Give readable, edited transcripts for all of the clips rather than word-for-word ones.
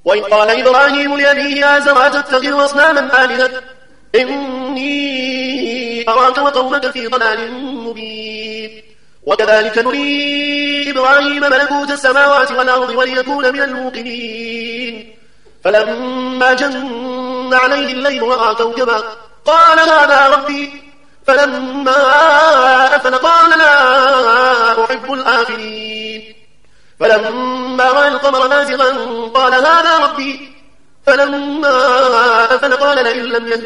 وإذ قال إبراهيم لأبيه آزر أتتخذ أصناما آلهة إني أراك وقومك في ضلال مبين وكذلك نري إبراهيم ملكوت السماوات والأرض وليكون من الموقنين فلما جن عليه الليل رأى كوكبا قال هذا ربي فلما أفل قال لا أحب الآفلين فلما رأى القمر بازغا قال هذا ربي فلما أفل قال لئن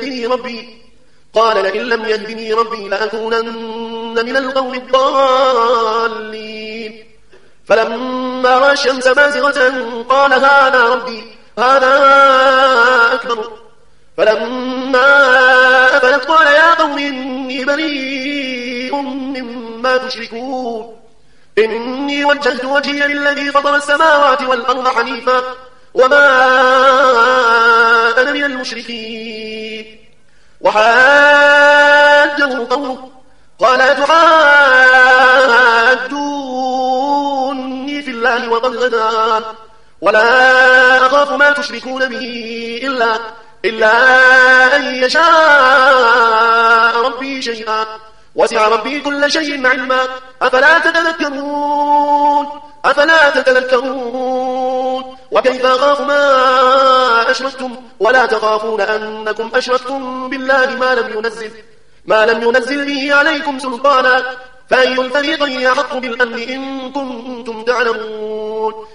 لم يهدني ربي لأكونن من القوم الضالين فلما رأى الشمس بازغة قال هذا ربي هذا أكبر فلما أفلت قال يا قوم إني بريء مما تشركون إني وجهت وجهي للذي فطر السماوات والأرض حنيفا وما أنا من المشركين وحاجه قومه قال أتحاجوني في الله وقد هدان ولا أخاف ما تشركون به إلا أن يشاء ربي شيئا وسع ربي كل شيء علما أفلا تتذكرون وكيف أخاف ما أشركتم ولا تخافون أنكم أشركتم بالله ما لم ينزل به عليكم سلطانا فأي الفريقين أحق بالأمن إن كنتم تعلمون